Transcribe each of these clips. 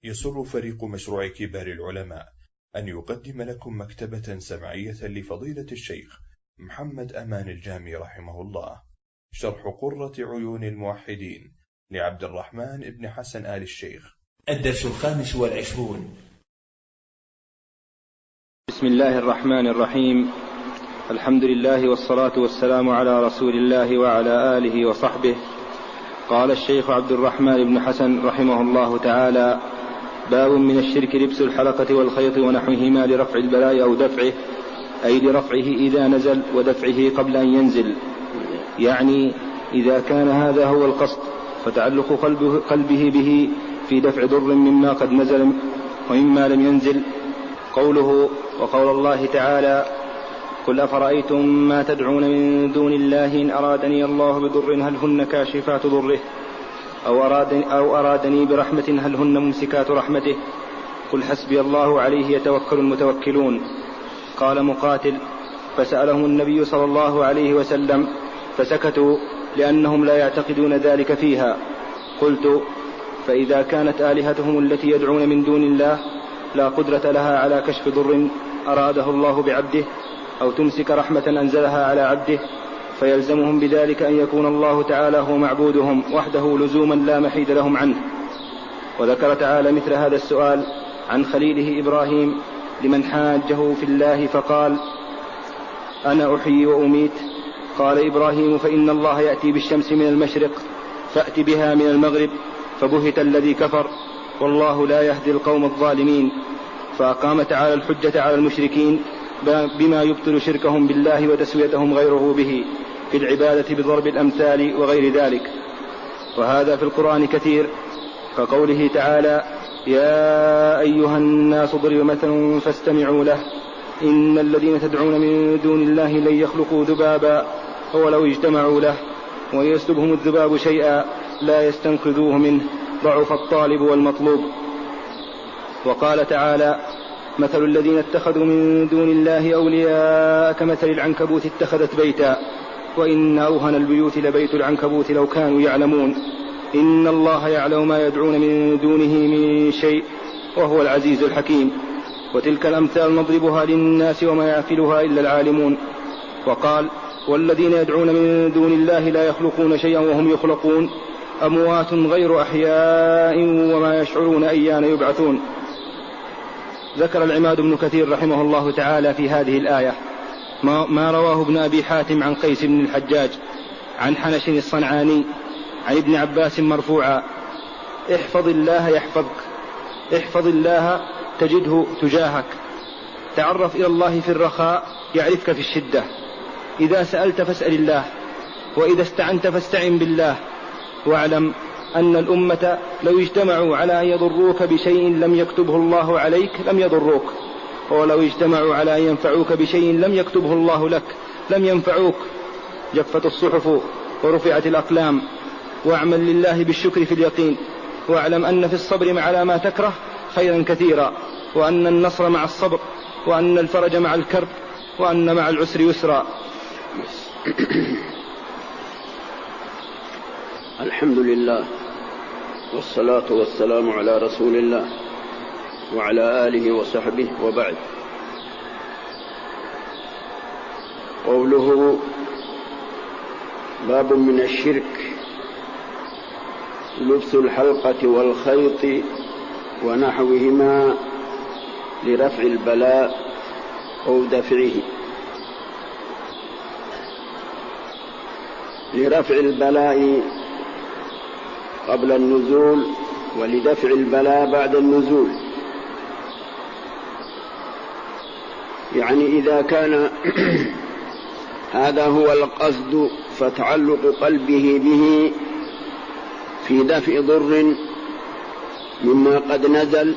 يسر فريق مشروع كبار العلماء أن يقدم لكم مكتبة سمعية لفضيلة الشيخ محمد أمان الجامي رحمه الله، شرح قرة عيون الموحدين لعبد الرحمن بن حسن آل الشيخ. الدرس 25. بسم الله الرحمن الرحيم. الحمد لله والصلاة والسلام على رسول الله وعلى آله وصحبه. قال الشيخ عبد الرحمن بن حسن رحمه الله تعالى: باب من الشرك لبس الحلقة والخيط ونحوهما لرفع البلاء أو دفعه، أي لرفعه إذا نزل ودفعه قبل أن ينزل، يعني إذا كان هذا هو القصد فتعلق قلبه به في دفع ضر مما قد نزل ومما لم ينزل. قوله وقول الله تعالى: قل أفرأيتم ما تدعون من دون الله إن أرادني الله بضر هل هن كاشفات ضره أو أرادني برحمة هل هن ممسكات رحمته، قل حسبي الله عليه يتوكل المتوكلون. قال مقاتل: فسألهم النبي صلى الله عليه وسلم فسكتوا لأنهم لا يعتقدون ذلك فيها. قلت: فإذا كانت آلهتهم التي يدعون من دون الله لا قدرة لها على كشف ضر أراده الله بعبده أو تمسك رحمة أنزلها على عبده، فيلزمهم بذلك أن يكون الله تعالى هو معبودهم وحده لزوما لا محيد لهم عنه. وذكر تعالى مثل هذا السؤال عن خليله إبراهيم لمن حاجه في الله فقال: أنا أحيي وأميت. قال إبراهيم: فإن الله يأتي بالشمس من المشرق فأت بها من المغرب، فبهت الذي كفر والله لا يهدي القوم الظالمين. فأقام تعالى الحجة على المشركين بما يبطل شركهم بالله وتسويتهم غيره به في العبادة بضرب الأمثال وغير ذلك، وهذا في القرآن كثير، كقوله تعالى: يا أيها الناس ضرب مثل فاستمعوا له إن الذين تدعون من دون الله لن يخلقوا ذبابا ولو اجتمعوا له وإن يسلبهم الذباب شيئا لا يستنقذوه منه ضعف الطالب والمطلوب. وقال تعالى: مثل الذين اتخذوا من دون الله أولياء كمثل العنكبوت اتخذت بيتا وإن أوهن البيوت لبيت العنكبوت لو كانوا يعلمون إن الله يعلم ما يدعون من دونه من شيء وهو العزيز الحكيم. وتلك الأمثال نضربها للناس وما يعقلها إلا العالمون. وقال: والذين يدعون من دون الله لا يخلقون شيئا وهم يخلقون أموات غير أحياء وما يشعرون أيان يبعثون. ذكر العماد بن كثير رحمه الله تعالى في هذه الآية ما رواه ابن أبي حاتم عن قيس بن الحجاج عن حنش الصنعاني عن ابن عباس مرفوعا: احفظ الله يحفظك، احفظ الله تجده تجاهك، تعرف إلى الله في الرخاء يعرفك في الشدة، إذا سألت فاسأل الله، وإذا استعنت فاستعن بالله، واعلم أن الأمة لو اجتمعوا على أن يضروك بشيء لم يكتبه الله عليك لم يضروك، ولو اجتمعوا على أن ينفعوك بشيء لم يكتبه الله لك لم ينفعوك. جفت الصحف ورفعت الأقلام، واعمل لله بالشكر في اليقين، واعلم أن في الصبر على ما تكره خيرا كثيرا، وأن النصر مع الصبر، وأن الفرج مع الكرب، وأن مع العسر يسرا. الحمد لله والصلاة والسلام على رسول الله وعلى آله وصحبه، وبعد. قوله باب من الشرك لبس الحلقة والخيط ونحوهما لرفع البلاء أو دفعه. لرفع البلاء قبل النزول ولدفع البلاء بعد النزول، يعني إذا كان هذا هو القصد فتعلق قلبه به في دفع ضر مما قد نزل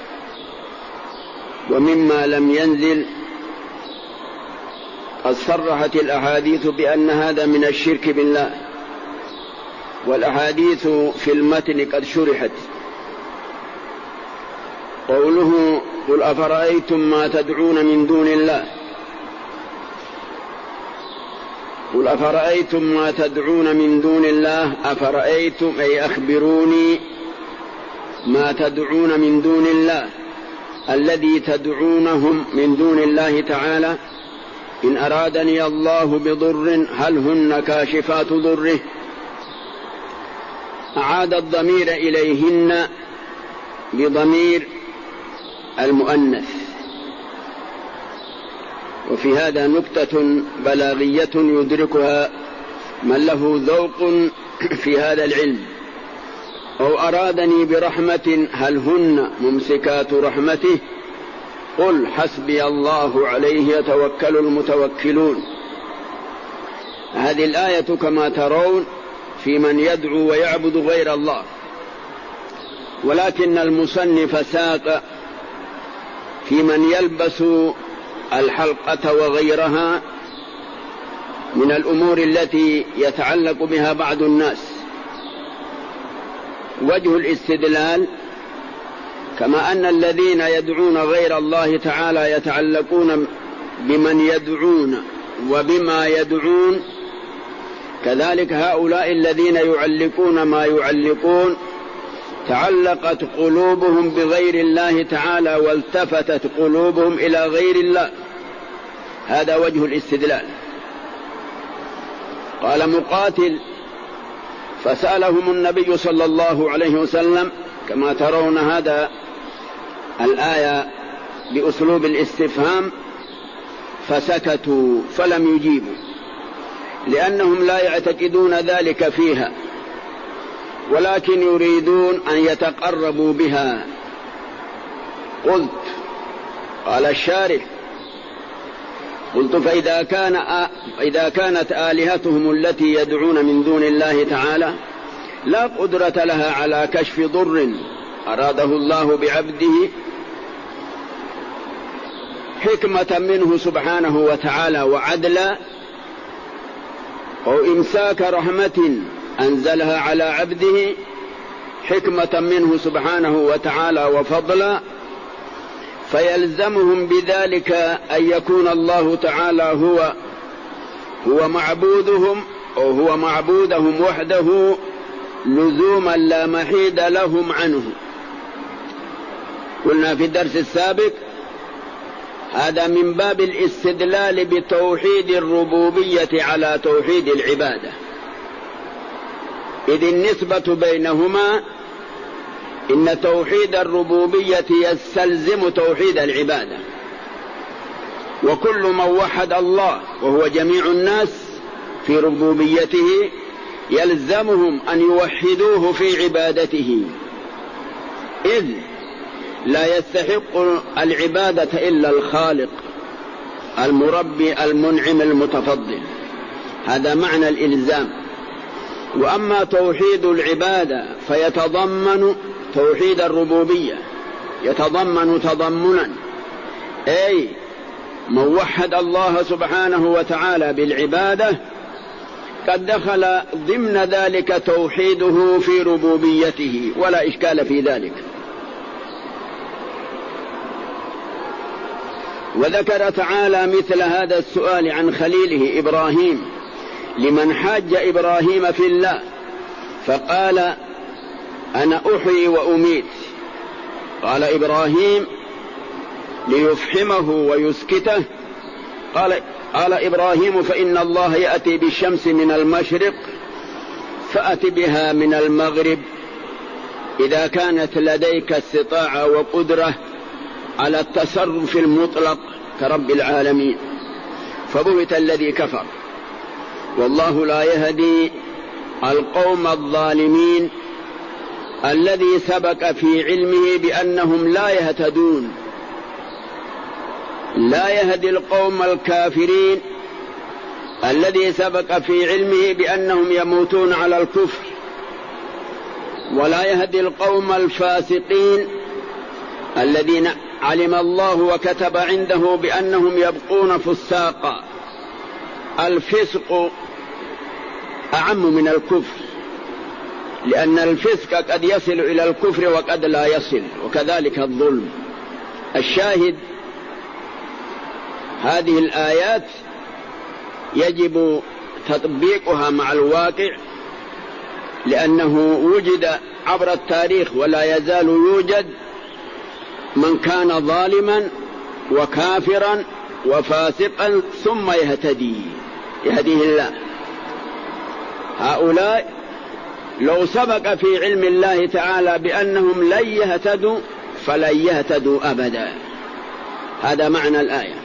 ومما لم ينزل. قد صرحت الأحاديث بأن هذا من الشرك بالله، والأحاديث في المتن قد شرحت. قوله قل أفرأيتم ما تدعون من دون الله، قل أفرأيتم ما تدعون من دون الله، أفرأيتم أي أخبروني ما تدعون من دون الله الذي تدعونهم من دون الله تعالى إن أرادني الله بضر هل هن كاشفات ضره. أعاد الضمير إليهن بضمير المؤنث. وفي هذا نكتة بلاغية يدركها من له ذوق في هذا العلم. أو أرادني برحمة هل هن ممسكات رحمته قل حسبي الله عليه يتوكل المتوكلون. هذه الآية كما ترون في من يدعو ويعبد غير الله، ولكن المصنف ساق في من يلبس الحلقة وغيرها من الأمور التي يتعلق بها بعض الناس. وجه الاستدلال كما أن الذين يدعون غير الله تعالى يتعلقون بمن يدعون وبما يدعون، كذلك هؤلاء الذين يعلقون ما يعلقون تعلقت قلوبهم بغير الله تعالى والتفتت قلوبهم إلى غير الله. هذا وجه الاستدلال. قال مقاتل فسألهم النبي صلى الله عليه وسلم كما ترون هذا الآية بأسلوب الاستفهام فسكتوا فلم يجيبوا لأنهم لا يعتقدون ذلك فيها ولكن يريدون أن يتقربوا بها. قلت قال الشارح قلت فإذا كانت آلهتهم التي يدعون من دون الله تعالى لا قدرة لها على كشف ضر أراده الله بعبده حكمة منه سبحانه وتعالى وعدلا، أو إمساك رحمة أنزلها على عبده حكمة منه سبحانه وتعالى وفضلا، فيلزمهم بذلك أن يكون الله تعالى هو معبودهم أو هو معبودهم وحده لزوما لا محيد لهم عنه. قلنا في الدرس السابق هذا من باب الاستدلال بتوحيد الربوبية على توحيد العبادة، إذ النسبة بينهما إن توحيد الربوبية يستلزم توحيد العبادة، وكل من وحد الله وهو جميع الناس في ربوبيته يلزمهم أن يوحدوه في عبادته، إذ لا يستحق العبادة إلا الخالق المربي المنعم المتفضل. هذا معنى الإلزام. وأما توحيد العبادة فيتضمن توحيد الربوبية، يتضمن تضمنا أي من وحد الله سبحانه وتعالى بالعبادة قد دخل ضمن ذلك توحيده في ربوبيته ولا إشكال في ذلك. وذكر تعالى مثل هذا السؤال عن خليله إبراهيم لمن حاج إبراهيم في الله فقال أنا أحيي وأميت. قال إبراهيم ليفحمه ويسكته قال إبراهيم فإن الله يأتي بالشمس من المشرق فأت بها من المغرب إذا كانت لديك استطاعة وقدرة على التصرف المطلق كرب العالمين. فبهت الذي كفر والله لا يهدي القوم الظالمين الذي سبق في علمه بأنهم لا يهتدون. لا يهدي القوم الكافرين الذي سبق في علمه بأنهم يموتون على الكفر، ولا يهدي القوم الفاسقين الذين علم الله وكتب عنده بأنهم يبقون فساقا. الفسق أعم من الكفر، لأن الفسق قد يصل إلى الكفر وقد لا يصل، وكذلك الظلم. الشاهد هذه الآيات يجب تطبيقها مع الواقع لأنه وجد عبر التاريخ ولا يزال يوجد من كان ظالما وكافرا وفاسقا ثم يهديه الله. هؤلاء لو سبق في علم الله تعالى بأنهم لن يهتدوا فلن يهتدوا أبدا. هذا معنى الآية.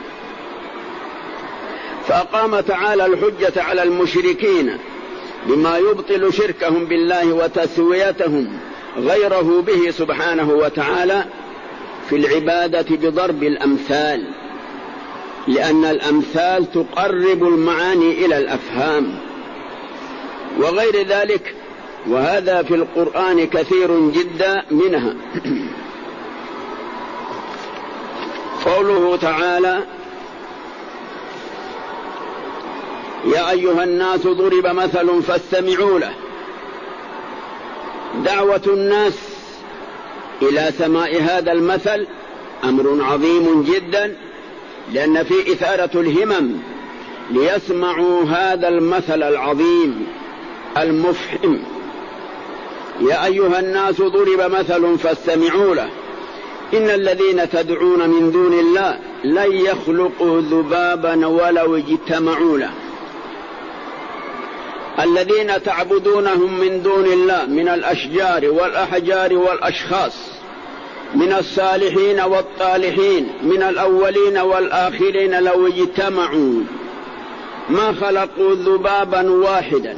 فأقام تعالى الحجة على المشركين بما يبطل شركهم بالله وتسويتهم غيره به سبحانه وتعالى في العبادة بضرب الأمثال، لأن الأمثال تقرب المعاني إلى الأفهام وغير ذلك، وهذا في القرآن كثير جدا منها. قوله تعالى: يا أيها الناس ضرب مثل فاستمعوا له. دعوة الناس إلى سماع هذا المثل أمر عظيم جدا، لأن في إثارة الهمم ليسمعوا هذا المثل العظيم المفهم. يا أيها الناس ضرب مثل فاستمعوا له إن الذين تدعون من دون الله لن يخلقوا ذبابا ولو اجتمعوا له. الذين تعبدونهم من دون الله من الأشجار والأحجار والأشخاص، من الصالحين والطالحين، من الأولين والآخرين، لو اجتمعوا ما خلقوا ذبابا واحدا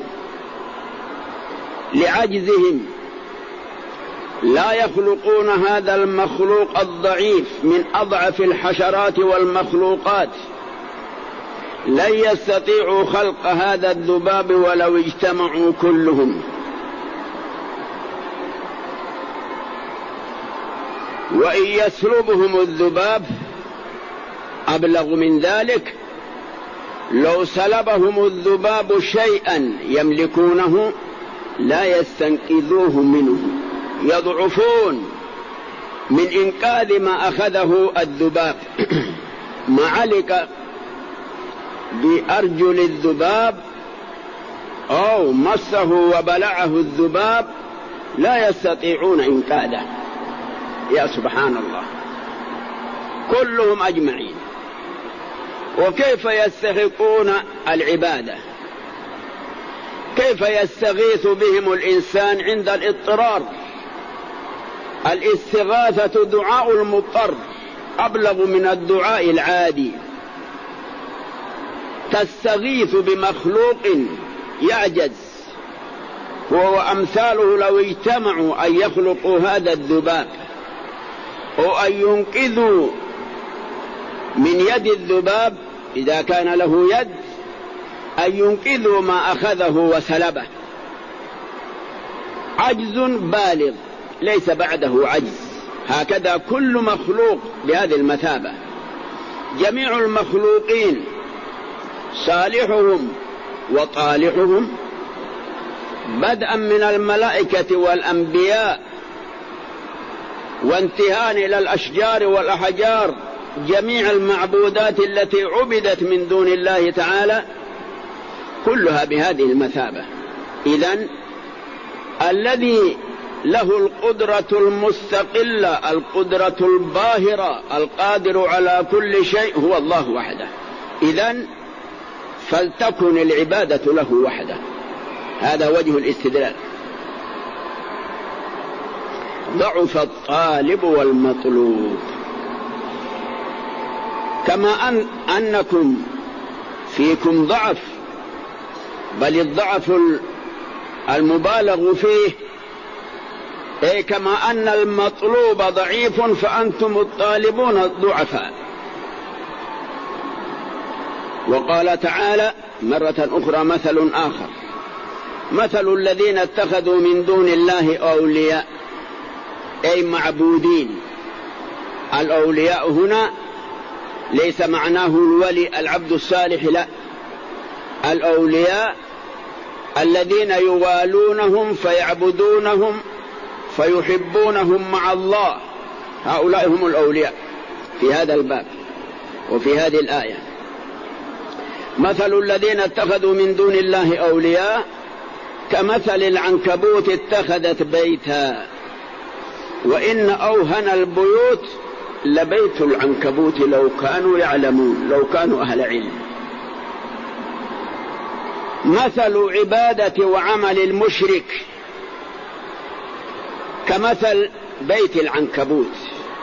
لعجزهم. لا يخلقون هذا المخلوق الضعيف من أضعف الحشرات والمخلوقات، لن يستطيعوا خلق هذا الذباب ولو اجتمعوا كلهم. وإن يسلبهم الذباب أبلغ من ذلك، لو سلبهم الذباب شيئا يملكونه لا يستنقذوه منه، يضعفون من إنقاذ ما أخذه الذباب. ما علق بأرجل الذباب أو مسه وبلعه الذباب لا يستطيعون إنقاذه. يا سبحان الله، كلهم أجمعين. وكيف يستحقون العبادة؟ كيف يستغيث بهم الإنسان عند الاضطرار؟ الاستغاثة دعاء المضطر أبلغ من الدعاء العادي. تستغيث بمخلوق يعجز، هو أمثاله لو اجتمعوا أن يخلقوا هذا الذباب أو أن ينقذوا من يد الذباب إذا كان له يد، أن ينقذوا ما أخذه وسلبه. عجز بالغ ليس بعده عجز. هكذا كل مخلوق بهذه المثابة. جميع المخلوقين صالحهم وطالحهم بدءا من الملائكة والأنبياء وانتهاء إلى الأشجار والأحجار، جميع المعبودات التي عبدت من دون الله تعالى كلها بهذه المثابة. إذن الذي له القدرة المستقلة، القدرة الباهرة، القادر على كل شيء هو الله وحده. إذن فلتكن العبادة له وحده. هذا وجه الاستدلال. ضعف الطالب والمطلوب، كما أنكم فيكم ضعف، بل الضعف المبالغ فيه، أي كما أن المطلوب ضعيف فأنتم الطالبون ضعفاء. وقال تعالى مرة أخرى مثل آخر: مثل الذين اتخذوا من دون الله أولياء، أي معبودين. الأولياء هنا ليس معناه الولي العبد الصالح، لا، الأولياء الذين يوالونهم فيعبدونهم فيحبونهم مع الله، هؤلاء هم الأولياء في هذا الباب وفي هذه الآية. مثل الذين اتخذوا من دون الله أولياء كمثل العنكبوت اتخذت بيتا وإن أوهن البيوت لبيت العنكبوت لو كانوا يعلمون، لو كانوا أهل علم. مثل عبادة وعمل المشرك كمثل بيت العنكبوت،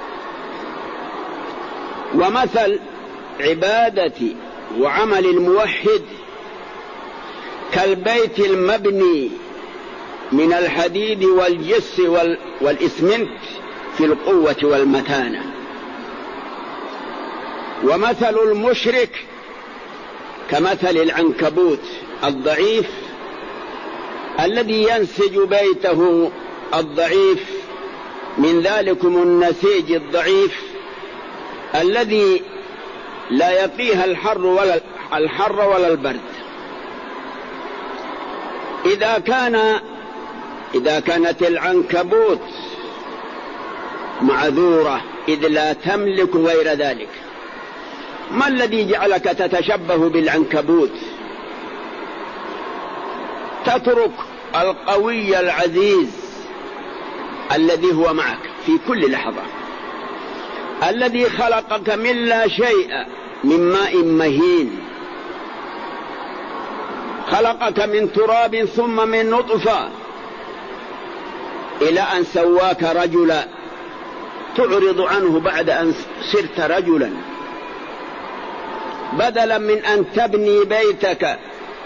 ومثل عبادة وعمل الموحد كالبيت المبني من الحديد والجس والإسمنت في القوة والمتانة. ومثل المشرك كمثل العنكبوت الضعيف الذي ينسج بيته الضعيف من ذلكم النسيج الضعيف الذي لا يقيها الحر ولا البرد. إذا كانت العنكبوت معذورة إذ لا تملك غير ذلك، ما الذي جعلك تتشبه بالعنكبوت؟ تترك القوي العزيز الذي هو معك في كل لحظة، الذي خلقك من لا شيء، من ماء مهين، خلقك من تراب ثم من نطفة إلى أن سواك رجلا، تعرض عنه بعد أن صرت رجلا، بدلا من أن تبني بيتك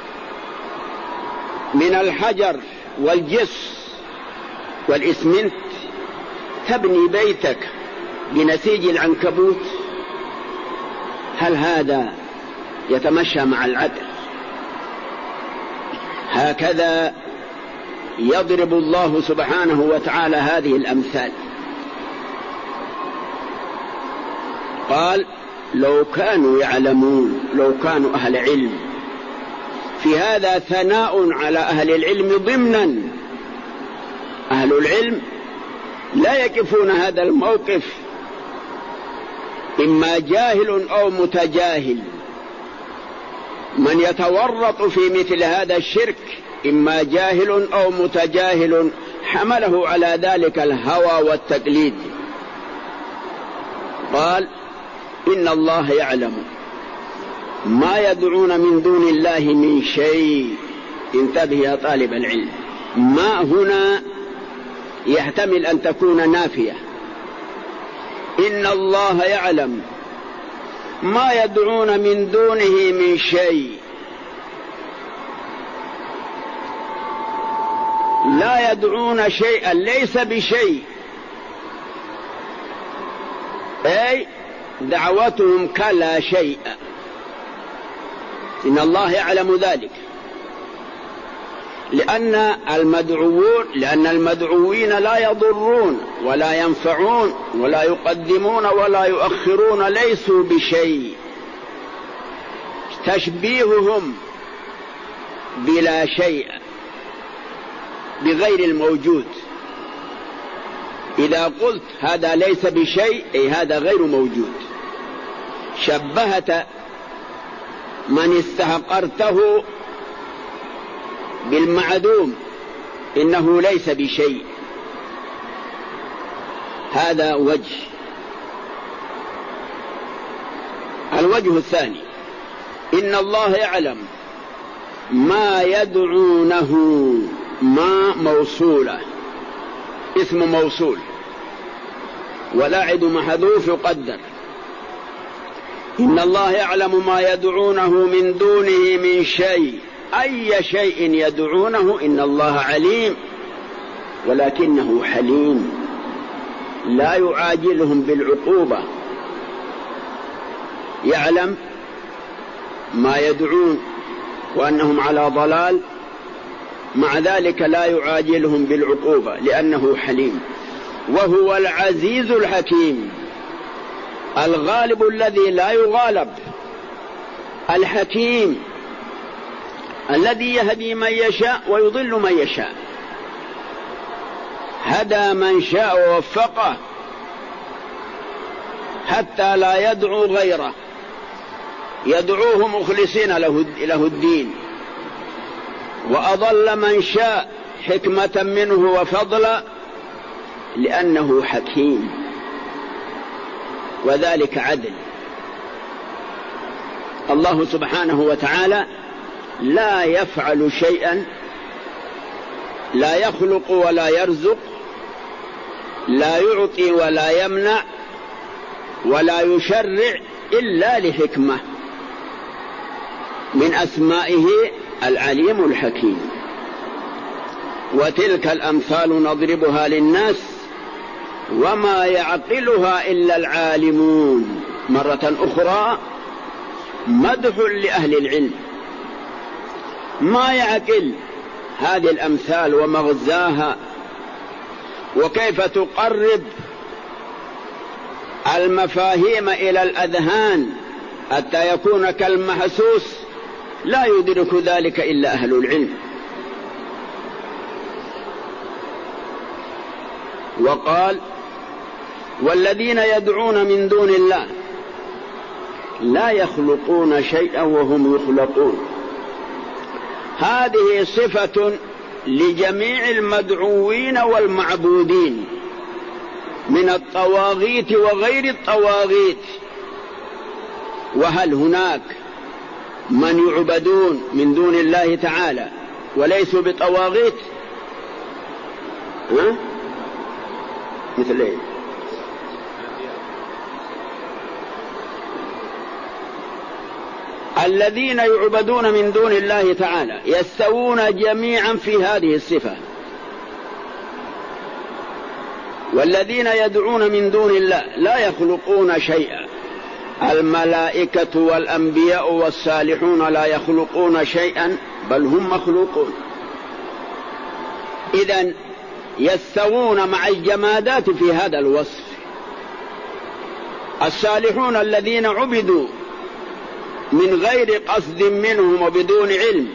من الحجر والجس والإسمنت تبني بيتك بنسيج العنكبوت. هل هذا يتمشى مع العدل؟ هكذا يضرب الله سبحانه وتعالى هذه الأمثال. قال لو كانوا يعلمون، لو كانوا أهل علم. في هذا ثناء على أهل العلم ضمنا. أهل العلم لا يقفون هذا الموقف، إما جاهل أو متجاهل. من يتورط في مثل هذا الشرك إما جاهل أو متجاهل حمله على ذلك الهوى والتقليد. قال إن الله يعلم ما يدعون من دون الله من شيء. انتبه يا طالب العلم، ما هنا يحتمل أن تكون نافية. إن الله يعلم ما يدعون من دونه من شيء، لا يدعون شيئا، ليس بشيء، أي دعوتهم كلا شيء. إن الله يعلم ذلك، لأن المدعوين لا يضرون ولا ينفعون ولا يقدمون ولا يؤخرون، ليسوا بشيء. تشبيههم بلا شيء، بغير الموجود. إذا قلت هذا ليس بشيء أي هذا غير موجود. شبهت من استحقرته بالمعدوم، إنه ليس بشيء. هذا وجه. الوجه الثاني إن الله يعلم ما يدعونه. ما موصولة، اسم موصول، ولاعد محذوف يقدر. إن الله يعلم ما يدعونه من دونه من شيء، أي شيء يدعونه. إن الله عليم ولكنه حليم، لا يعاجلهم بالعقوبة. يعلم ما يدعون وأنهم على ضلال، مع ذلك لا يعاجلهم بالعقوبة لأنه حليم. وهو العزيز الحكيم، الغالب الذي لا يغالب، الحكيم الذي يهدي من يشاء ويضل من يشاء. هدى من شاء ووفقه حتى لا يدعو غيره، يدعوه مخلصين له الدين. وأضل من شاء حكمة منه وفضلا، لأنه حكيم، وذلك عدل. الله سبحانه وتعالى لا يفعل شيئا، لا يخلق ولا يرزق، لا يعطي ولا يمنع ولا يشرع إلا لحكمة، من أسمائه العليم الحكيم. وتلك الأمثال نضربها للناس وما يعقلها إلا العالمون. مرة أخرى مدح لأهل العلم، ما يعقل هذه الأمثال ومغزاها، وكيف تقرب المفاهيم إلى الأذهان حتى يكون كالمحسوس، لا يدرك ذلك إلا أهل العلم. وقال: والذين يدعون من دون الله لا يخلقون شيئا وهم يخلقون. هذه صفة لجميع المدعوين والمعبودين من الطواغيت وغير الطواغيت. وهل هناك من يعبدون من دون الله تعالى وليسوا بطواغيت؟ مثل ايه؟ الذين يعبدون من دون الله تعالى يستوون جميعا في هذه الصفة. والذين يدعون من دون الله لا يخلقون شيئا. الملائكة والأنبياء والصالحون لا يخلقون شيئا، بل هم مخلوقون. إذن يستوون مع الجمادات في هذا الوصف. الصالحون الذين عبدوا من غير قصد منهم وبدون علم،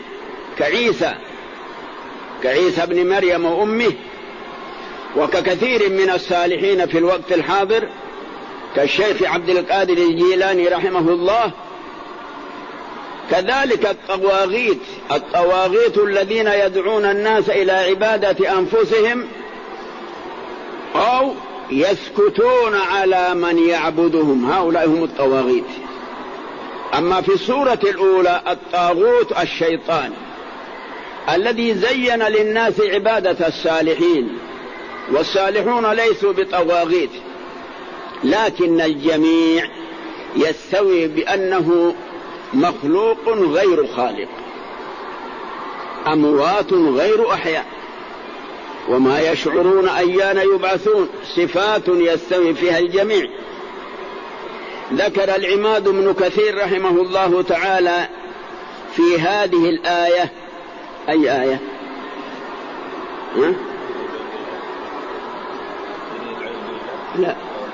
كعيسى ابن مريم وأمه، وككثير من الصالحين في الوقت الحاضر كالشيخ عبد القادر الجيلاني رحمه الله. كذلك الطواغيت الذين يدعون الناس إلى عبادة أنفسهم أو يسكتون على من يعبدهم، هؤلاء هم الطواغيت. أما في السورة الأولى الطاغوت الشيطان الذي زين للناس عبادة الصالحين، والصالحون ليسوا بطواغيت، لكن الجميع يستوي بأنه مخلوق غير خالق، أموات غير أحياء، وما يشعرون أيان يبعثون، صفات يستوي فيها الجميع. ذكر العماد بن كثير رحمه الله تعالى في هذه الآية، أي آية؟ لا،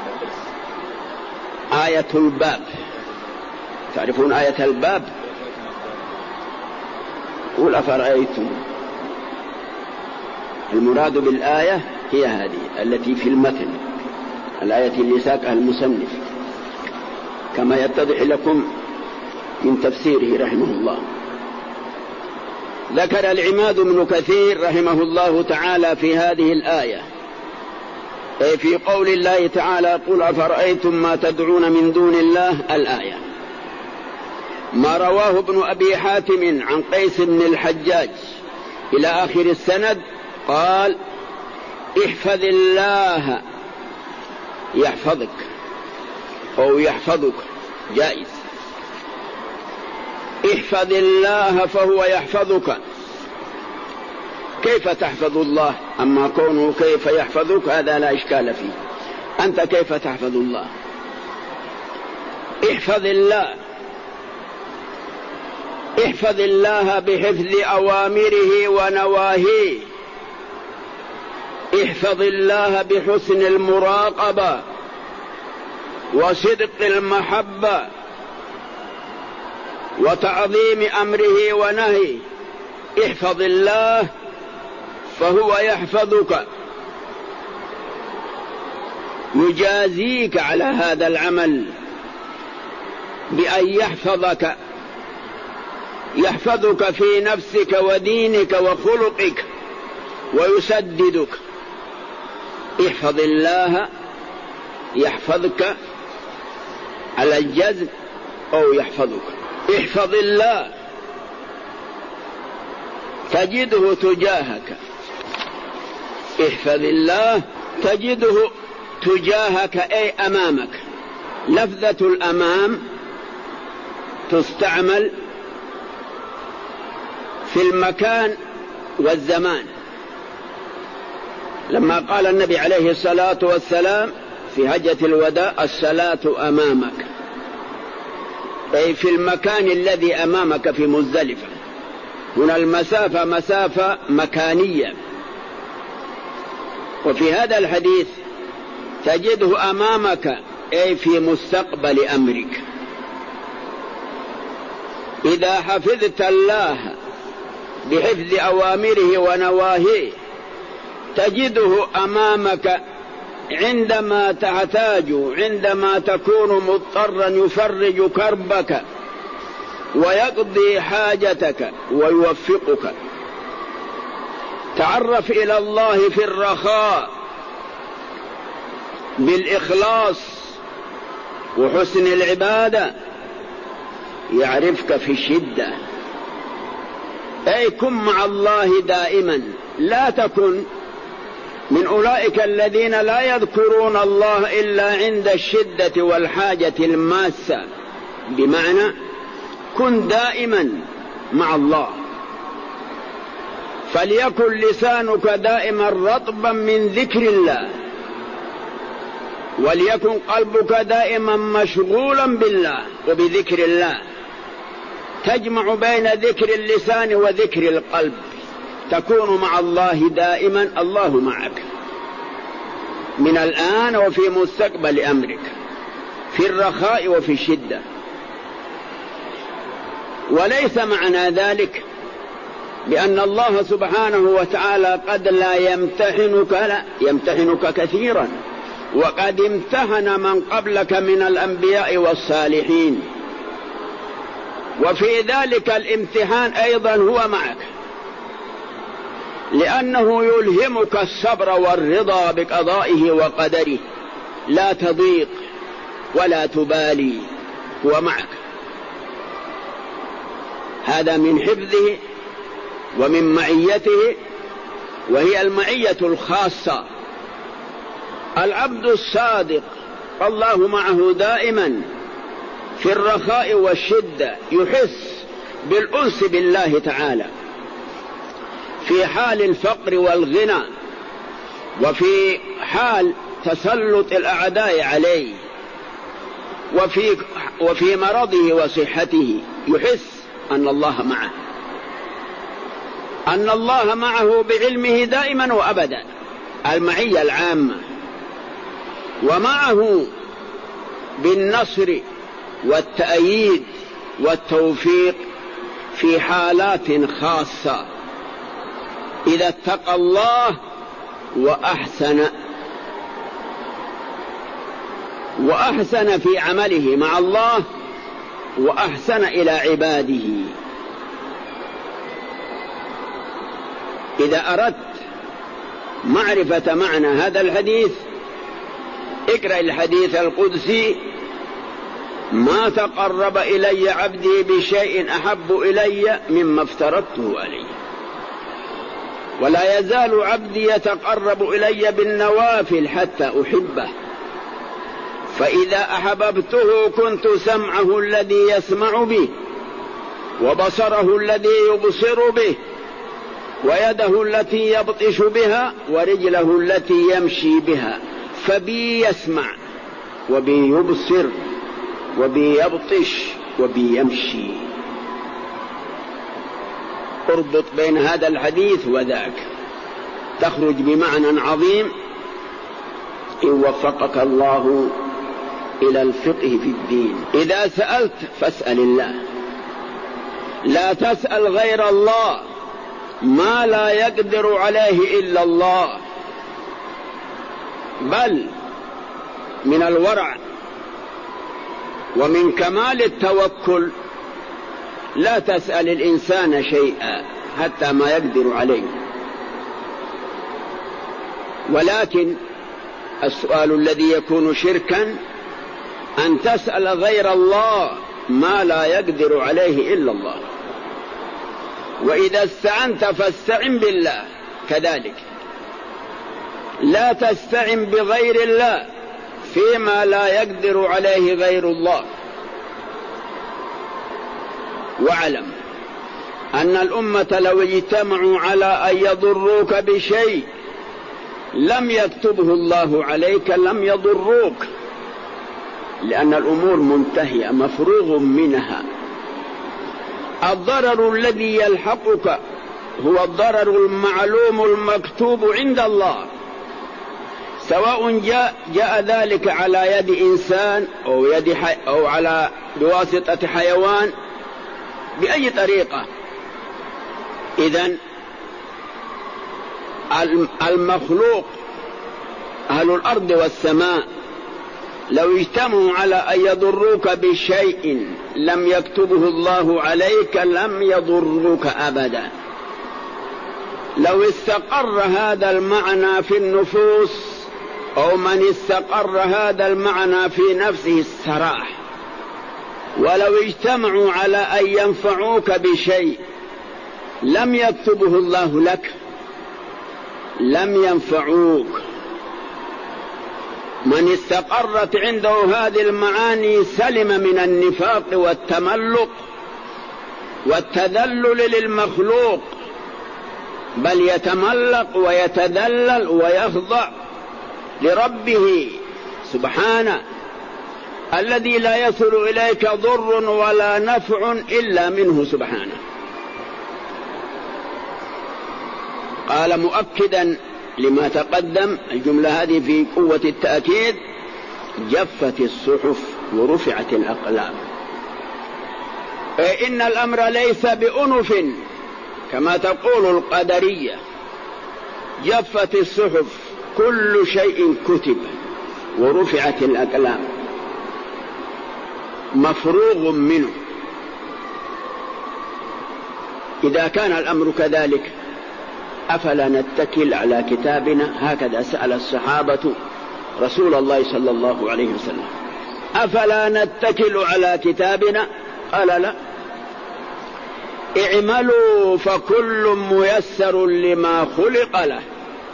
آية الباب. تعرفون آية الباب؟ قل أفرأيتم. المراد بالآية هي هذه التي في المتن، الآية اللي ساقها المصنف كما يتضح لكم من تفسيره رحمه الله. ذكر العماد بن كثير رحمه الله تعالى في هذه الآية، أي في قول الله تعالى: قل أفرأيتم ما تدعون من دون الله، الآية، ما رواه ابن أبي حاتم عن قيس بن الحجاج إلى آخر السند. قال: احفظ الله يحفظك، أو يحفظك، جائز. احفظ الله فهو يحفظك. كيف تحفظ الله؟ أما كونه كيف يحفظك هذا لا إشكال فيه. أنت كيف تحفظ الله؟ احفظ الله، احفظ الله بحفظ أوامره ونواهيه، احفظ الله بحسن المراقبة وصدق المحبة وتعظيم أمره ونهيه. احفظ الله فهو يحفظك، يجازيك على هذا العمل بأن يحفظك يحفظك في نفسك ودينك وخلقك ويسددك. احفظ الله يحفظك على الجزم أو يحفظك. احفظ الله تجده تجاهك. احفظ الله تجده تجاهك أي أمامك. لفظة الأمام تستعمل في المكان والزمان، لما قال النبي عليه الصلاة والسلام في حجة الوداع: الصلاة أمامك، أي في المكان الذي أمامك في مزدلفة. هنا المسافة مسافة مكانية. وفي هذا الحديث تجده أمامك أي في مستقبل أمرك. إذا حفظت الله بحفظ أوامره ونواهيه تجده أمامك عندما تحتاج، عندما تكون مضطرا يفرج كربك ويقضي حاجتك ويوفقك. تعرف إلى الله في الرخاء بالإخلاص وحسن العبادة، يعرفك في الشدة. أي كن مع الله دائما، لا تكن من أولئك الذين لا يذكرون الله إلا عند الشدة والحاجة الماسة. بمعنى كن دائما مع الله، فليكن لسانك دائما رطبا من ذكر الله، وليكن قلبك دائما مشغولا بالله وبذكر الله. تجمع بين ذكر اللسان وذكر القلب، تكون مع الله دائما. الله معك من الآن وفي مستقبل أمرك، في الرخاء وفي الشدة. وليس معنى ذلك بأن الله سبحانه وتعالى قد لا يمتحنك، لا، يمتحنك كثيرا، وقد امتحن من قبلك من الأنبياء والصالحين، وفي ذلك الامتحان أيضا هو معك، لأنه يلهمك الصبر والرضا بقضائه وقدره. لا تضيق ولا تبالي، هو معك. هذا من حفظه ومن معيته، وهي المعية الخاصة. العبد الصادق الله معه دائما في الرخاء والشدة، يحس بالأنس بالله تعالى في حال الفقر والغنى، وفي حال تسلط الأعداء عليه، وفي مرضه وصحته يحس أن الله معه، أن الله معه بعلمه دائما وأبدا، المعية العامة، ومعه بالنصر والتأييد والتوفيق في حالات خاصة. إذا اتقى الله وأحسن في عمله مع الله، وأحسن إلى عباده. إذا أردت معرفة معنى هذا الحديث اقرأ الحديث القدسي: ما تقرب إلي عبدي بشيء أحب إلي مما افترضته عليه، ولا يزال عبدي يتقرب إلي بالنوافل حتى أحبه، فإذا أحببته كنت سمعه الذي يسمع به، وبصره الذي يبصر به، ويده التي يبطش بها، ورجله التي يمشي بها. فبي يسمع وبي يبصر وبي يبطش وبي يمشي. اربط بين هذا الحديث وذاك تخرج بمعنى عظيم إن وفقك الله إلى الفقه في الدين. إذا سألت فاسأل الله، لا تسأل غير الله ما لا يقدر عليه إلا الله. بل من الورع ومن كمال التوكل لا تسأل الإنسان شيئا حتى ما يقدر عليه، ولكن السؤال الذي يكون شركا أن تسأل غير الله ما لا يقدر عليه إلا الله. وإذا استعنت فاستعن بالله كذلك، لا تستعن بغير الله فيما لا يقدر عليه غير الله. واعلم أن الأمة لو اجتمعوا على أن يضروك بشيء لم يكتبه الله عليك لم يضروك، لأن الأمور منتهية مفروغ منها. الضرر الذي يلحقك هو الضرر المعلوم المكتوب عند الله، سواء جاء ذلك على يد إنسان أو على بواسطة حيوان بأي طريقة. إذن المخلوق أهل الأرض والسماء لو اجتمعوا على أن يضروك بشيء لم يكتبه الله عليك لم يضروك أبدا. لو استقر هذا المعنى في النفوس أو من استقر هذا المعنى في نفسه استراح. ولو اجتمعوا على أن ينفعوك بشيء لم يكتبه الله لك لم ينفعوك. من استقرت عنده هذه المعاني سلم من النفاق والتملق والتذلل للمخلوق، بل يتملق ويتذلل ويخضع لربه سبحانه الذي لا يصل إليك ضر ولا نفع إلا منه سبحانه. قال مؤكدا لما تقدم الجملة هذه في قوة التأكيد: جفت الصحف ورفعت الأقلام. إن الأمر ليس بأنف كما تقول القدرية. جفت الصحف، كل شيء كتب، ورفعت الأقلام، مفروغ منه. إذا كان الأمر كذلك أفلا نتكل على كتابنا؟ هكذا سأل الصحابة رسول الله صلى الله عليه وسلم: أفلا نتكل على كتابنا؟ قال: لا، اعملوا فكل ميسر لما خلق له.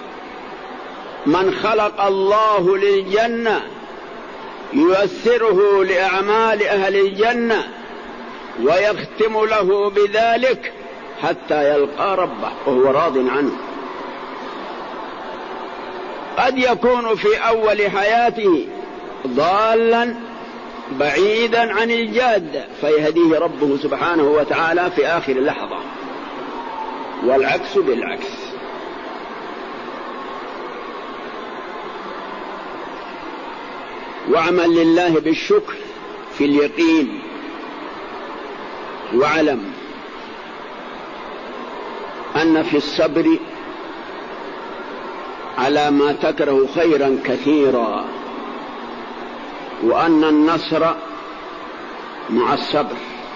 من خلق الله للجنة ييسره لأعمال أهل الجنة ويختم له بذلك حتى يلقى ربه وهو راض عنه. قد يكون في أول حياته ضالا بعيدا عن الجادة فيهديه ربه سبحانه وتعالى في آخر لحظة، والعكس بالعكس. واعمل لله بالشكر في اليقين، واعلم أن في الصبر على ما تكره خيرا كثيرا، وأن النصر مع الصبر.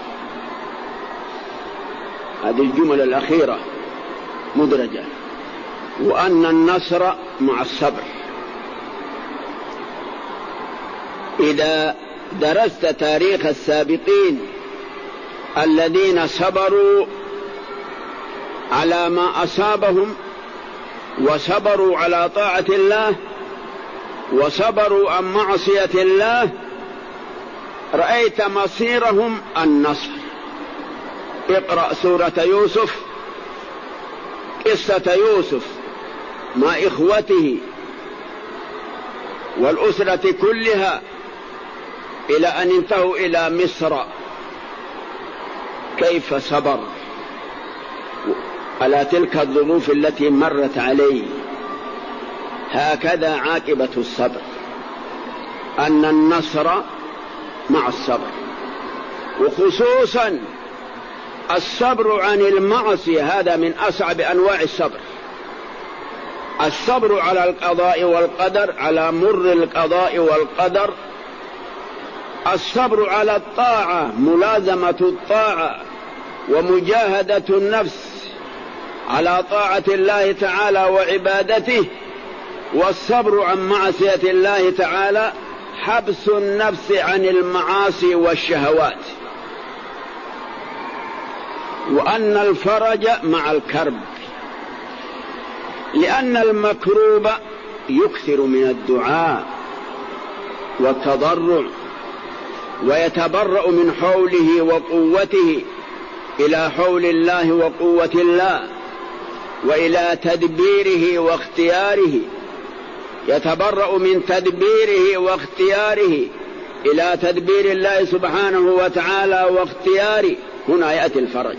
هذه الجملة الأخيرة مدرجة: وأن النصر مع الصبر. إذا درست تاريخ السابقين الذين صبروا على ما أصابهم وصبروا على طاعة الله وصبروا عن معصية الله، رأيت مصيرهم النصر. اقرأ سورة يوسف، قصة يوسف مع إخوته والأسرة كلها إلى أن انتهوا إلى مصر، كيف صبر على تلك الظروف التي مرت عليه. هكذا عاقبة الصبر، أن النصر مع الصبر، وخصوصا الصبر عن المعصية هذا من أصعب أنواع الصبر. الصبر على القضاء والقدر، على مر القضاء والقدر، الصبر على الطاعة، ملازمة الطاعة ومجاهدة النفس على طاعة الله تعالى وعبادته، والصبر عن معصية الله تعالى، حبس النفس عن المعاصي والشهوات، وأن الفرج مع الكرب، لأن المكروب يكثر من الدعاء والتضرع ويتبرأ من حوله وقوته إلى حول الله وقوة الله، وإلى تدبيره واختياره، يتبرأ من تدبيره واختياره إلى تدبير الله سبحانه وتعالى واختياره. هنا يأتي الفرج.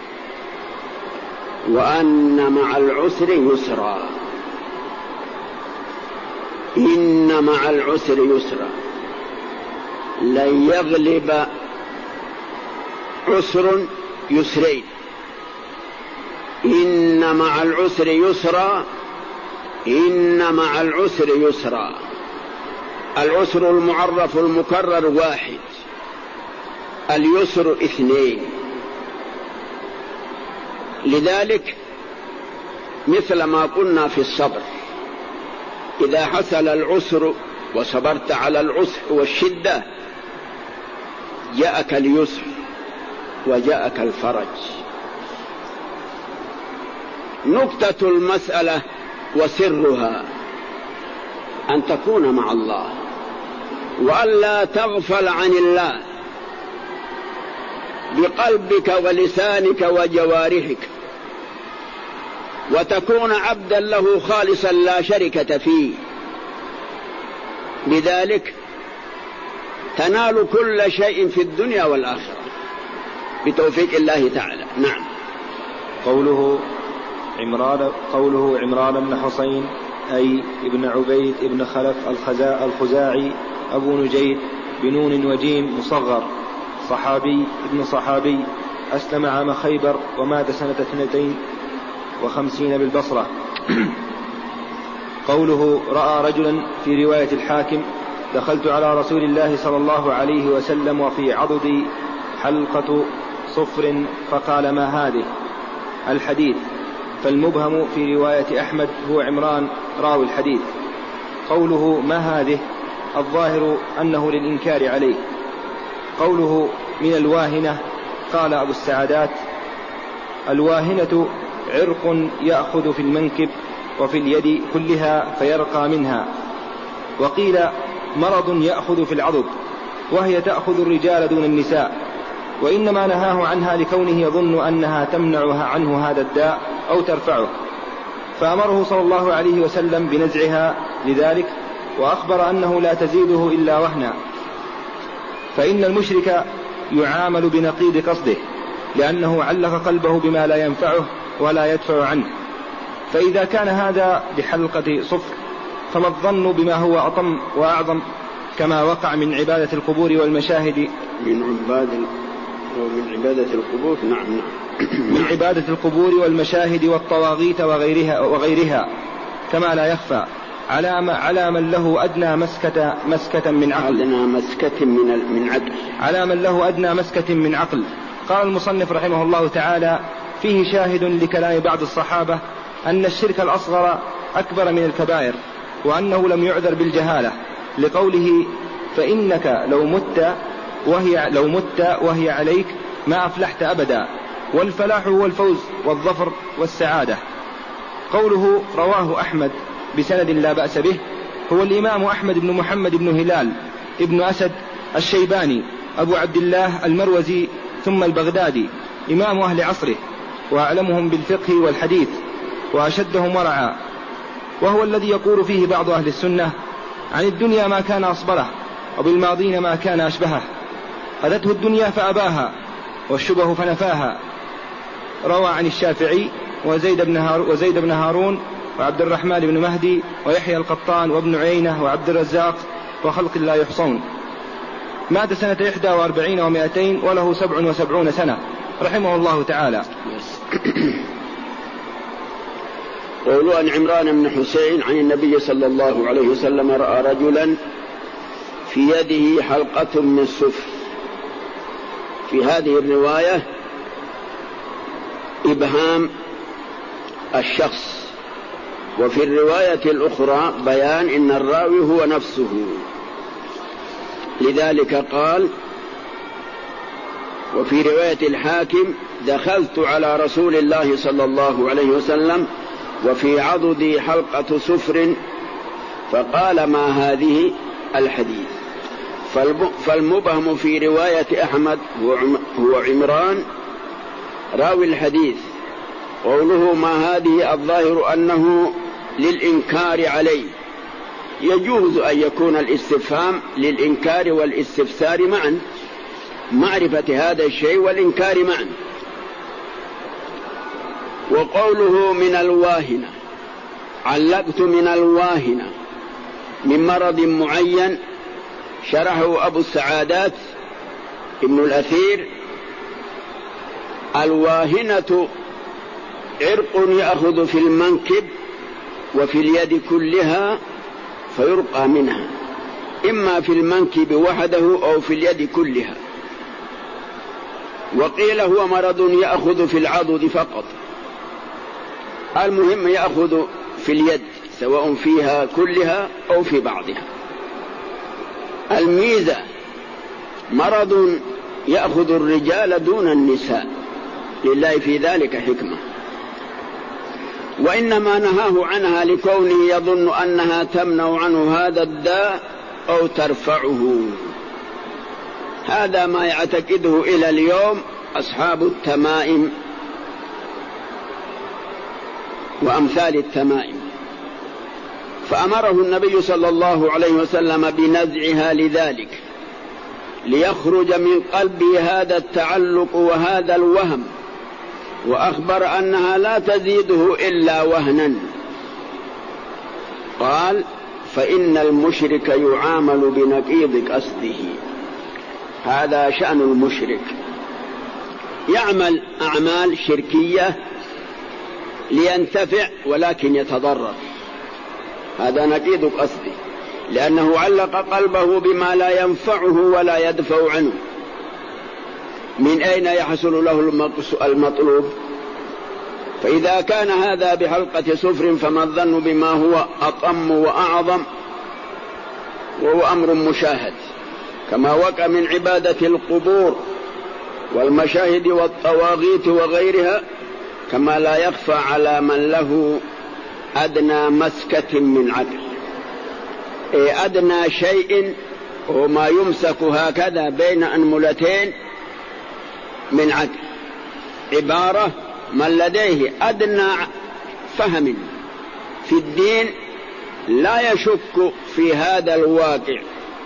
وأن مع العسر يسرا، إن مع العسر يسرا، لن يغلب عسر يسرين، إن مع العسر يسرا، إن مع العسر يسرا. العسر المعرف المكرر واحد، اليسر اثنين. لذلك مثل ما قلنا في الصبر، إذا حصل العسر وصبرت على العسر والشدة جاءك اليسر وجاءك الفرج. نقطة المسألة وسرها أن تكون مع الله، وألا تغفل عن الله بقلبك ولسانك وجوارحك، وتكون عبدا له خالصا لا شركة فيه. بذلك تنال كل شيء في الدنيا والآخرة بتوفيق الله تعالى. نعم. قوله عمران بن حسين أي ابن عبيد ابن خلف الخزاعي أبو نجيد بنون وجيم مصغر، صحابي ابن صحابي، أسلم عام خيبر ومات سنة 52 بالبصرة. قوله رأى رجلا في رواية الحاكم: دخلت على رسول الله صلى الله عليه وسلم وفي عضدي حلقة صفر فقال: ما هذه؟ الحديث. فالمبهم في رواية أحمد هو عمران راوي الحديث. قوله ما هذه الظاهر أنه للإنكار عليه. قوله من الواهنة، قال أبو السعدات: الواهنة عرق يأخذ في المنكب وفي اليد كلها فيرقى منها. وقيل مرض يأخذ في العضد، وهي تأخذ الرجال دون النساء، وإنما نهاه عنها لكونه يظن أنها تمنعها عنه هذا الداء أو ترفعه، فأمره صلى الله عليه وسلم بنزعها لذلك، وأخبر أنه لا تزيده إلا وهنا. فإن المشرك يعامل بنقيض قصده، لأنه علق قلبه بما لا ينفعه ولا يدفع عنه. فإذا كان هذا بحلقة صفر، فما الظن بما هو أطم وأعظم، كما وقع من عبادة القبور والمشاهد من عبادة القبور. نعم. من عبادة القبور والمشاهد والطواغيت وغيرها كما لا يخفى على من له أدنى مسكة من عقل. على من له أدنى مسكة من عقل. قال المصنف رحمه الله تعالى: فيه شاهد لكلام بعض الصحابة أن الشرك الأصغر أكبر من الكبائر، وأنه لم يعذر بالجهالة، لقوله: فإنك لو مت وهي عليك ما أفلحت أبدا، والفلاح هو الفوز والظفر والسعادة. قوله رواه أحمد بسند لا بأس به، هو الإمام أحمد بن محمد بن هلال ابن أسد الشيباني أبو عبد الله المروزي ثم البغدادي، إمام أهل عصره وأعلمهم بالفقه والحديث وأشدهم ورعا، وهو الذي يقول فيه بعض أهل السنة: عن الدنيا ما كان أصبره، وبالماضين ما كان أشبهه، أتته الدنيا فأباها والشبه فنفاها. روى عن الشافعي وزيد بن هارون وعبد الرحمن بن مهدي ويحيى القطان وابن عيينة وعبد الرزاق وخلق لا يحصون. مات سنة 41 و200 وله 77 سنة رحمه الله تعالى. قولوا عن عمران بن حسين عن النبي صلى الله عليه وسلم: رأى رجلا في يده حلقة من صفر. في هذه الرواية إبهام الشخص، وفي الرواية الأخرى بيان إن الراوي هو نفسه. لذلك قال: وفي رواية الحاكم: دخلت على رسول الله صلى الله عليه وسلم وفي عضدي حلقة سفر فقال: ما هذه؟ الحديث. فالمبهم في رواية أحمد هو عمران راوي الحديث. قوله ما هذه الظاهر أنه للإنكار عليه، يجوز أن يكون الاستفهام للإنكار والاستفسار معا، معرفة هذا الشيء والإنكار معا. وقوله من الواهنة، علقت من الواهنة من مرض معين، شرحه أبو السعادات ابن الأثير: الواهنة عرق يأخذ في المنكب وفي اليد كلها فيرقى منها، إما في المنكب وحده أو في اليد كلها. وقيل هو مرض يأخذ في العضد فقط، المهم يأخذ في اليد سواء فيها كلها أو في بعضها. الميزة مرض يأخذ الرجال دون النساء، لله في ذلك حكمة، وإنما نهاه عنها لكونه يظن أنها تمنع عنه هذا الداء أو ترفعه. هذا ما يعتقده إلى اليوم أصحاب التمائم وأمثال التمائم. فأمره النبي صلى الله عليه وسلم بنزعها لذلك، ليخرج من قلبه هذا التعلق وهذا الوهم، وأخبر أنها لا تزيده إلا وهنا. قال: فإن المشرك يعامل بنقيض قصده. هذا شأن المشرك، يعمل أعمال شركية لينتفع ولكن يتضرر، هذا نقيض قصده، لأنه علق قلبه بما لا ينفعه ولا يدفع عنه. من أين يحصل له المطلوب؟ فإذا كان هذا بحلقة سفر فما الظن بما هو أطم وأعظم، وهو أمر مشاهد، كما وقع من عبادة القبور والمشاهد والطواغيت وغيرها، كما لا يخفى على من له أدنى مسكة من عقل. أدنى شيء وما يمسك هكذا بين أنملتين من عقل، عبارة من لديه أدنى فهم في الدين لا يشك في هذا الواقع،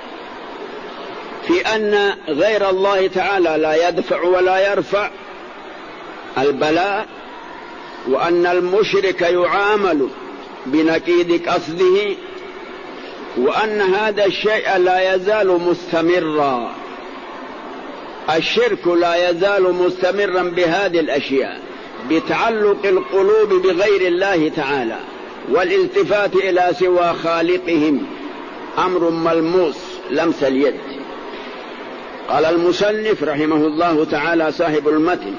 في أن غير الله تعالى لا يدفع ولا يرفع البلاء، وأن المشرك يعامل بنقيض قصده، وأن هذا الشيء لا يزال مستمرا. الشرك لا يزال مستمرا بهذه الأشياء، بتعلق القلوب بغير الله تعالى والالتفات إلى سوى خالقهم، أمر ملموس لمس اليد. قال المصنف رحمه الله تعالى صاحب المتن: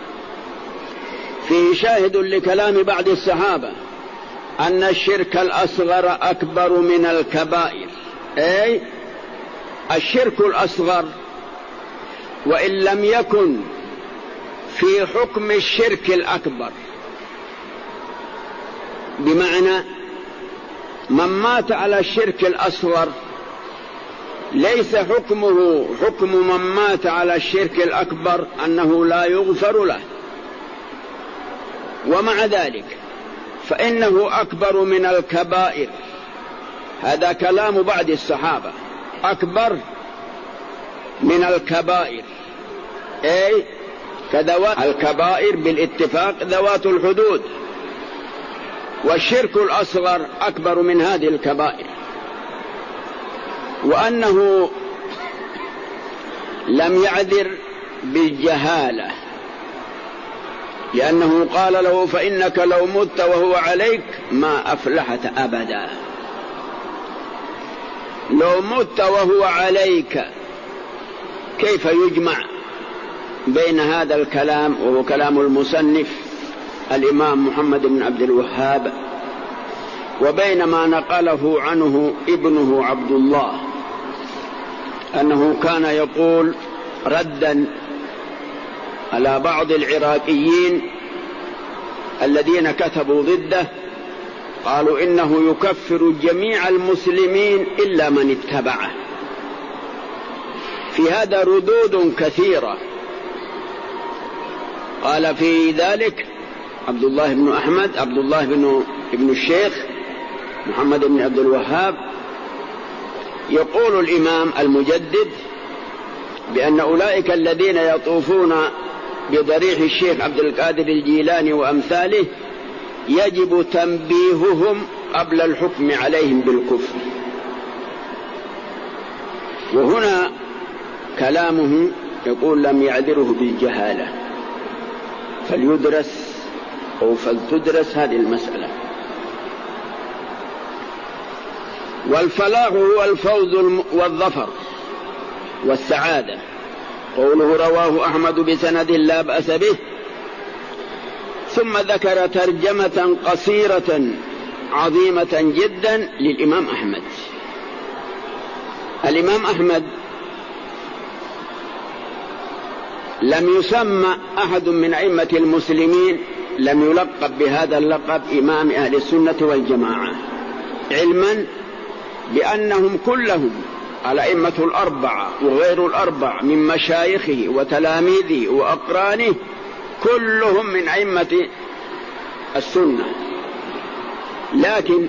فيه شاهد لكلام بعض الصحابة أن الشرك الأصغر أكبر من الكبائر، أي الشرك الأصغر وإن لم يكن في حكم الشرك الأكبر، بمعنى من مات على الشرك الأصغر ليس حكمه حكم من مات على الشرك الأكبر، أنه لا يغفر له، ومع ذلك فإنه أكبر من الكبائر. هذا كلام بعض الصحابة، أكبر من الكبائر، أي كذوات الكبائر بالاتفاق ذوات الحدود، والشرك الأصغر أكبر من هذه الكبائر، وأنه لم يعذر بالجهالة، لأنه قال له: فإنك لو مت وهو عليك ما أفلحت أبدا. لو مت وهو عليك، كيف يجمع بين هذا الكلام وهو كلام المصنف الإمام محمد بن عبد الوهاب، وبين ما نقله عنه ابنه عبد الله أنه كان يقول ردا على بعض العراقيين الذين كتبوا ضده، قالوا إنه يكفر جميع المسلمين إلا من اتبعه. في هذا ردود كثيرة. قال في ذلك عبد الله بن أحمد، عبد الله بن الشيخ محمد بن عبد الوهاب، يقول الإمام المجدد بأن أولئك الذين يطوفون بضريح الشيخ عبد القادر الجيلاني وأمثاله يجب تنبيههم قبل الحكم عليهم بالكفر. وهنا كلامه يقول لم يعذره بالجهالة، فليدرس أو فلتدرس هذه المسألة. والفلاح هو الفوز والظفر والسعادة. قوله رواه أحمد بسند لا بأس به. ثم ذكر ترجمة قصيرة عظيمة جدا للإمام أحمد. الإمام أحمد لم يسمى أحد من أئمة المسلمين، لم يلقب بهذا اللقب إمام أهل السنة والجماعة، علما بأنهم كلهم الأئمة الأربعة وغير الأربع من مشايخه وتلاميذه وأقرانه كلهم من أئمة السنة. لكن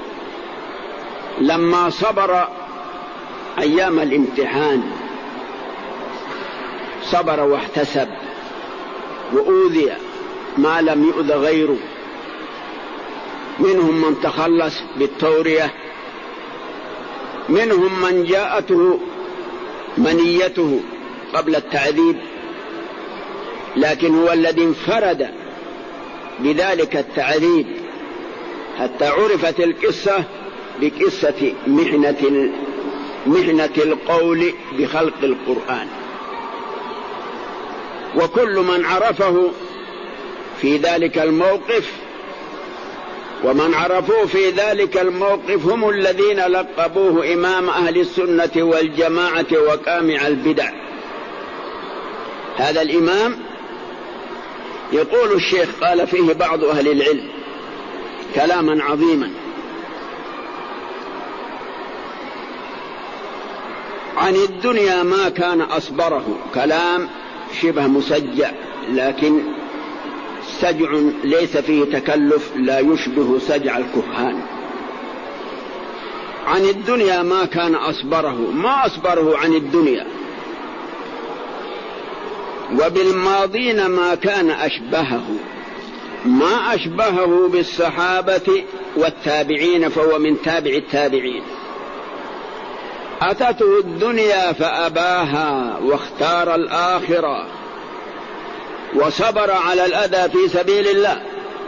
لما صبر أيام الامتحان صبر واحتسب وأوذي ما لم يؤذ غيره. منهم من تخلص بالتورية، منهم من جاءته منيته قبل التعذيب، لكن هو الذي انفرد بذلك التعذيب حتى عرفت القصة بقصة محنة القول بخلق القرآن. وكل من عرفه في ذلك الموقف ومن عرفوه في ذلك الموقف هم الذين لقبوه إمام أهل السنة والجماعة وكامع البدع. هذا الإمام يقول الشيخ قال فيه بعض أهل العلم كلاما عظيما: عن الدنيا ما كان أصبره. كلام شبه مسجع لكن سجع ليس فيه تكلف، لا يشبه سجع الكهان. عن الدنيا ما كان أصبره، ما أصبره عن الدنيا. وبالماضين ما كان أشبهه، ما أشبهه بالصحابة والتابعين فهو من تابع التابعين. أتته الدنيا فأباها واختار الآخرة وصبر على الأذى في سبيل الله.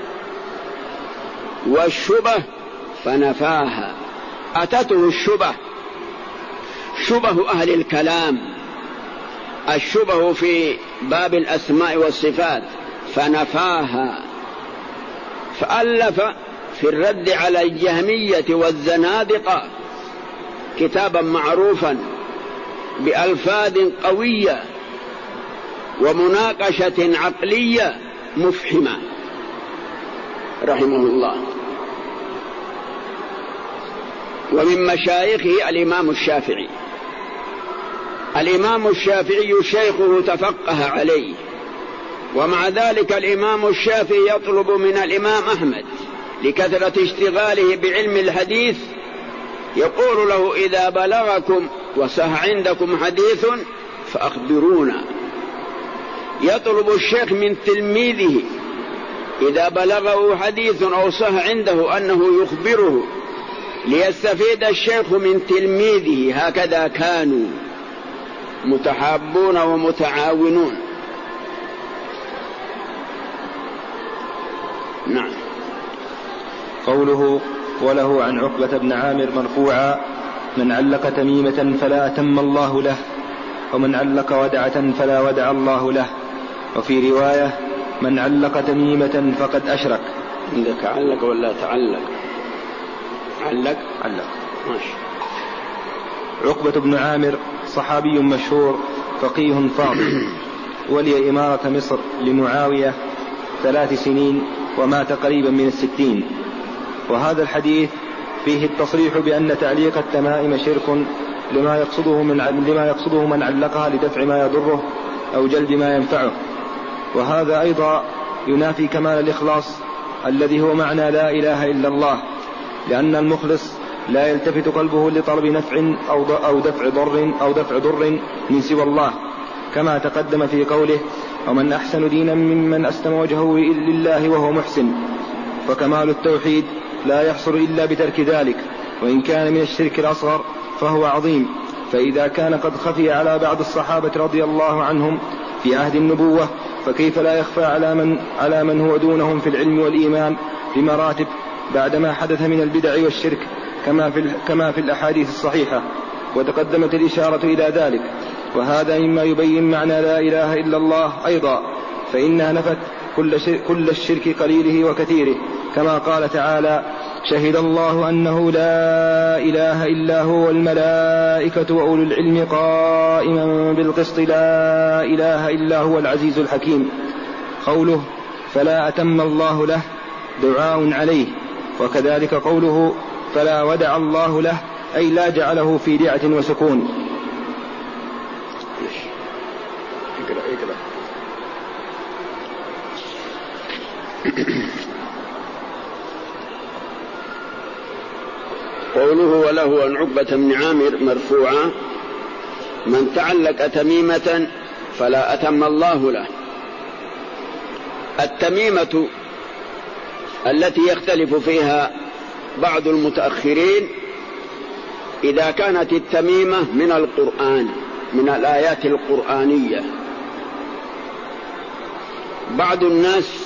والشبه فنفاها. أتته الشبه، شبه أهل الكلام، الشبه في باب الأسماء والصفات، فنفاها. فألف في الرد على الجهمية والزنادقة كتابا معروفا بألفاظ قوية ومناقشة عقلية مفحمة رحمه الله. ومن مشايخه الإمام الشافعي. الإمام الشافعي شيخه تفقه عليه، ومع ذلك الإمام الشافعي يطلب من الإمام أحمد لكثرة اشتغاله بعلم الحديث، يقول له: إذا بلغكم وصح عندكم حديث فأخبرونا. يطلب الشيخ من تلميذه إذا بلغه حديث أو صح عنده أنه يخبره ليستفيد الشيخ من تلميذه. هكذا كانوا متحابون ومتعاونون. نعم. قوله: وله عن عقبة بن عامر مرفوعا: من علق تميمة فلا أتم الله له، ومن علق ودعة فلا ودع الله له. وفي رواية: من علق تميمة فقد أشرك. عندك علق ولا تعلق؟ علق ماشي. عقبة بن عامر صحابي مشهور فقيه فاضل، ولي إمارة مصر لمعاوية 3 سنين ومات قريبا من 60. وهذا الحديث فيه التصريح بأن تعليق التمائم شرك لما يقصده من علقها لدفع ما يضره أو جلب ما ينفعه. وهذا أيضا ينافي كمال الإخلاص الذي هو معنى لا إله إلا الله، لأن المخلص لا يلتفت قلبه لطلب نفع أو دفع ضر من سوى الله، كما تقدم في قوله: ومن أحسن دينا ممن أسلم وجهه لله وهو محسن. فكمال التوحيد لا يحصل إلا بترك ذلك، وإن كان من الشرك الأصغر فهو عظيم. فإذا كان قد خفي على بعض الصحابة رضي الله عنهم في عهد النبوة، فكيف لا يخفى على من هو دونهم في العلم والإيمان بمراتب بعدما حدث من البدع والشرك كما في الأحاديث الصحيحة، وتقدمت الإشارة إلى ذلك. وهذا مما يبين معنى لا إله إلا الله أيضا، فإنها نفت كل الشرك قليله وكثيره، كما قال تعالى: شهد الله أنه لا إله إلا هو والملائكة وأولو العلم قائما بالقسط لا إله إلا هو العزيز الحكيم. قوله فلا أتم الله له دعاء عليه، وكذلك قوله فلا ودع الله له أي لا جعله في دعة وسكون. قوله وله عن عقبة بن عامر مرفوعا: من تعلق تميمة فلا أتم الله له. التميمة التي يختلف فيها بعض المتأخرين إذا كانت التميمة من القرآن، من الآيات القرآنية. بعض الناس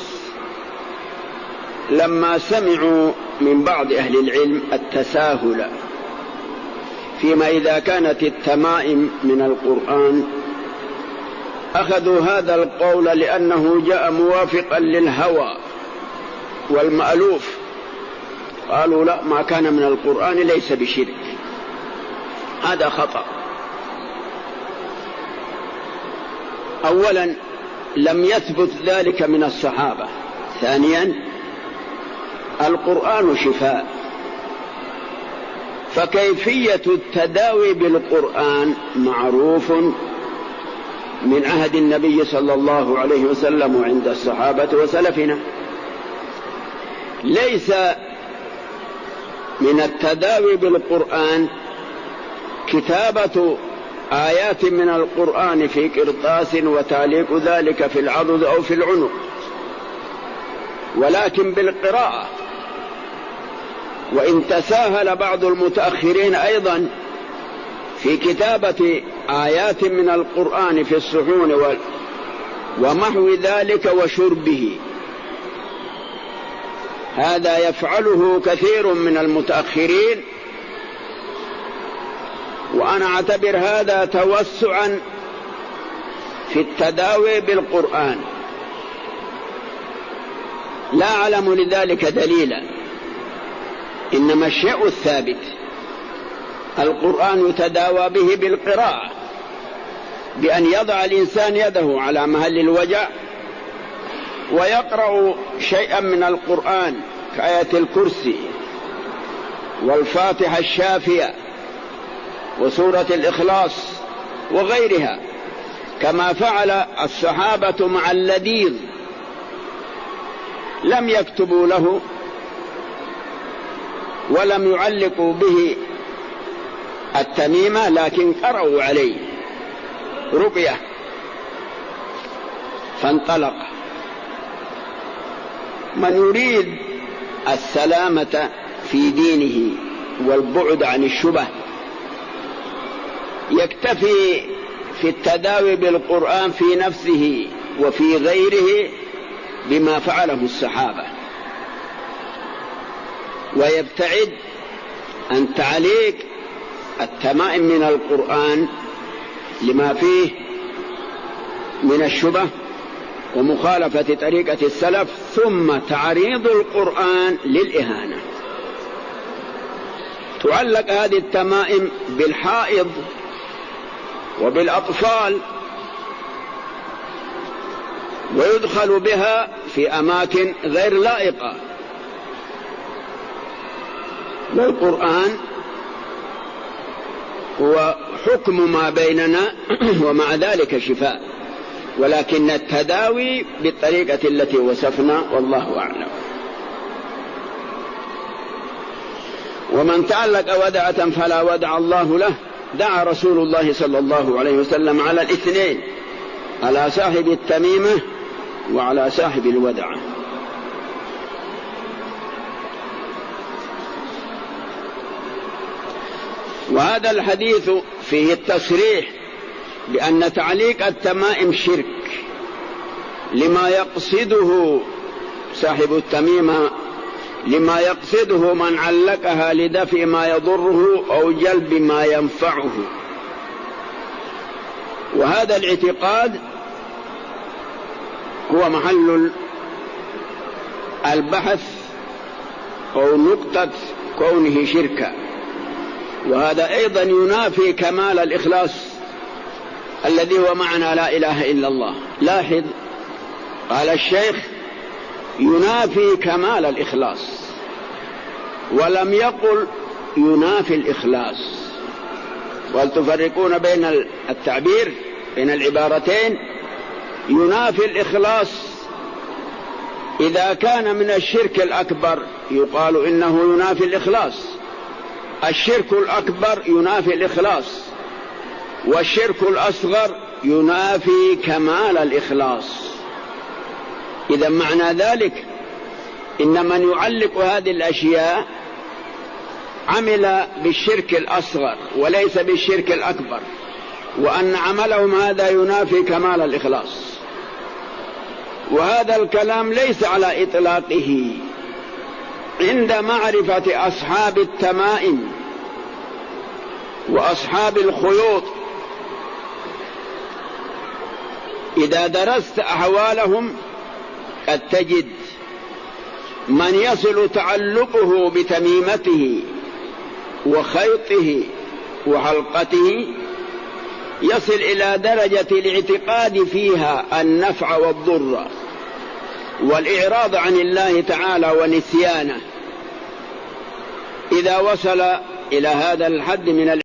لما سمعوا من بعض أهل العلم التساهل فيما إذا كانت التمائم من القرآن، أخذوا هذا القول لأنه جاء موافقا للهوى والمألوف، قالوا لا، ما كان من القرآن ليس بشرك. هذا خطأ. أولا لم يثبت ذلك من الصحابة. ثانيا القرآن شفاء، فكيفية التداوي بالقرآن معروف من عهد النبي صلى الله عليه وسلم وعند الصحابة وسلفنا. ليس من التداوي بالقرآن كتابة آيات من القرآن في قرطاس وتعليق ذلك في العضد أو في العنق، ولكن بالقراءة. وإن تساهل بعض المتأخرين أيضا في كتابة آيات من القرآن في الصحون ومحو ذلك وشربه، هذا يفعله كثير من المتأخرين، وأنا أعتبر هذا توسعا في التداوي بالقرآن. لا أعلم لذلك دليلا، إنما الشيء الثابت القرآن يتداوى به بالقراءة، بأن يضع الإنسان يده على محل الوجع ويقرأ شيئا من القرآن كآية الكرسي والفاتحة الشافية وسورة الإخلاص وغيرها، كما فعل الصحابة مع اللذيذ. لم يكتبوا له ولم يعلقوا به التميمة، لكن قرأوا عليه رقية فانطلق. من يريد السلامة في دينه والبعد عن الشبه يكتفي في التداوي بالقرآن في نفسه وفي غيره بما فعله الصحابة، ويبتعد عن تعليق التمائم من القرآن لما فيه من الشبه ومخالفة طريقة السلف، ثم تعريض القرآن للإهانة. تعلق هذه التمائم بالحائض وبالأطفال، ويدخل بها في أماكن غير لائقة، والقرآن هو حكم ما بيننا ومع ذلك شفاء، ولكن التداوي بالطريقة التي وصفنا، والله أعلم. ومن تعلق ودعة فلا ودع الله له. دعا رسول الله صلى الله عليه وسلم على الاثنين، على صاحب التميمة وعلى صاحب الودعة. وهذا الحديث فيه التصريح بأن تعليق التمائم شرك، لما يقصده صاحب التميمة، لما يقصده من علقها لدفع ما يضره أو جلب ما ينفعه. وهذا الاعتقاد هو محل البحث أو نقطة كونه شركا، وهذا أيضا ينافي كمال الإخلاص الذي هو معنى لا إله إلا الله. لاحظ، قال الشيخ ينافي كمال الإخلاص، ولم يقل ينافي الإخلاص. ولتفرقون بين التعبير بين العبارتين. ينافي الإخلاص إذا كان من الشرك الأكبر يقال إنه ينافي الإخلاص. الشرك الأكبر ينافي الإخلاص، والشرك الأصغر ينافي كمال الإخلاص. إذا معنى ذلك إن من يعلق هذه الأشياء عمل بالشرك الأصغر وليس بالشرك الأكبر، وأن عملهم هذا ينافي كمال الإخلاص. وهذا الكلام ليس على إطلاقه عند معرفة أصحاب التمائم وأصحاب الخيوط. إذا درست أحوالهم قد تجد من يصل تعلقه بتميمته وخيطه وحلقته يصل إلى درجة الاعتقاد فيها النفع والضر والإعراض عن الله تعالى ونسيانه. إذا وصل إلى هذا الحد من